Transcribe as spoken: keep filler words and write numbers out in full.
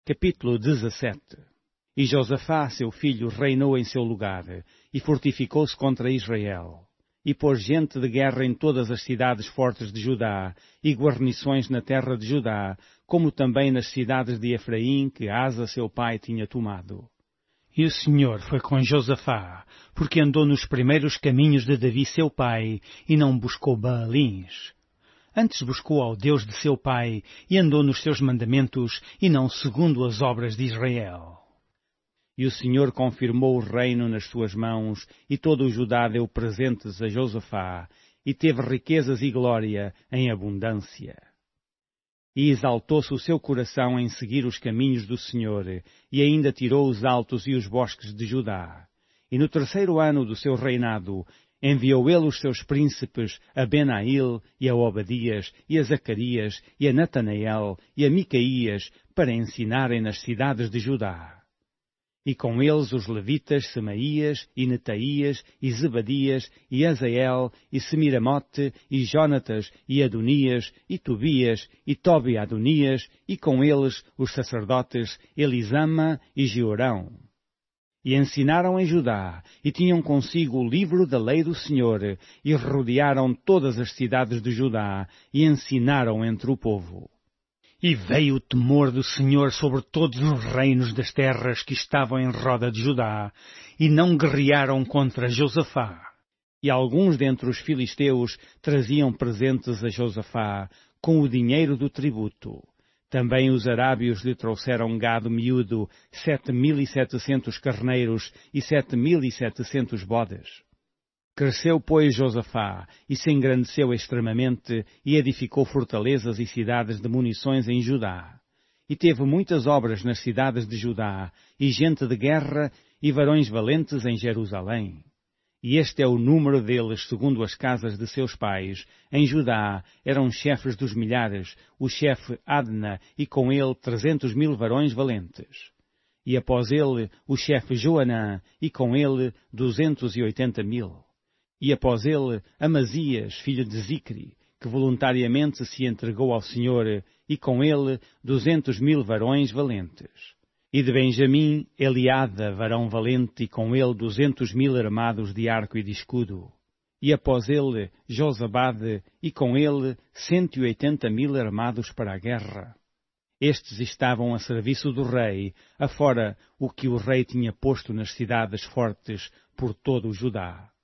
Capítulo dezassete. E Josafá, seu filho, reinou em seu lugar, e fortificou-se contra Israel, e pôs gente de guerra em todas as cidades fortes de Judá, e guarnições na terra de Judá, como também nas cidades de Efraim, que Asa seu pai tinha tomado. E o Senhor foi com Josafá, porque andou nos primeiros caminhos de Davi seu pai, e não buscou Baalins. Antes buscou ao Deus de seu pai, e andou nos seus mandamentos, e não segundo as obras de Israel. E o Senhor confirmou o reino nas suas mãos, e todo o Judá deu presentes a Josafá, e teve riquezas e glória em abundância. E exaltou-se o seu coração em seguir os caminhos do Senhor, e ainda tirou os altos e os bosques de Judá. E no terceiro ano do seu reinado, enviou ele os seus príncipes a Benail, e a Obadias, e a Zacarias, e a Natanael, e a Micaías, para ensinarem nas cidades de Judá. E com eles os levitas Semaías, e Netaías, e Zebadias, e Azael, e Semiramote, e Jonatas, e Adonias, e Tobias, e Tobi Adonias, e com eles os sacerdotes Elisama e Jeorão. E ensinaram em Judá, e tinham consigo o livro da lei do Senhor, e rodearam todas as cidades de Judá, e ensinaram entre o povo. E veio o temor do Senhor sobre todos os reinos das terras que estavam em roda de Judá, e não guerrearam contra Josafá. E alguns dentre os filisteus traziam presentes a Josafá, com o dinheiro do tributo. Também os arábios lhe trouxeram gado miúdo, sete mil e setecentos carneiros e sete mil e setecentos bodes. Cresceu, pois, Josafá, e se engrandeceu extremamente, e edificou fortalezas e cidades de munições em Judá. E teve muitas obras nas cidades de Judá, e gente de guerra, e varões valentes em Jerusalém. E este é o número deles, segundo as casas de seus pais. Em Judá eram chefes dos milhares, o chefe Adna, e com ele trezentos mil varões valentes. E após ele, o chefe Joanã, e com ele duzentos e oitenta mil. E após ele, Amazias, filho de Zicri, que voluntariamente se entregou ao Senhor, e com ele duzentos mil varões valentes. E de Benjamim, Eliada, varão valente, e com ele duzentos mil armados de arco e de escudo. E após ele, Josabade, e com ele cento e oitenta mil armados para a guerra. Estes estavam a serviço do rei, afora o que o rei tinha posto nas cidades fortes por todo o Judá.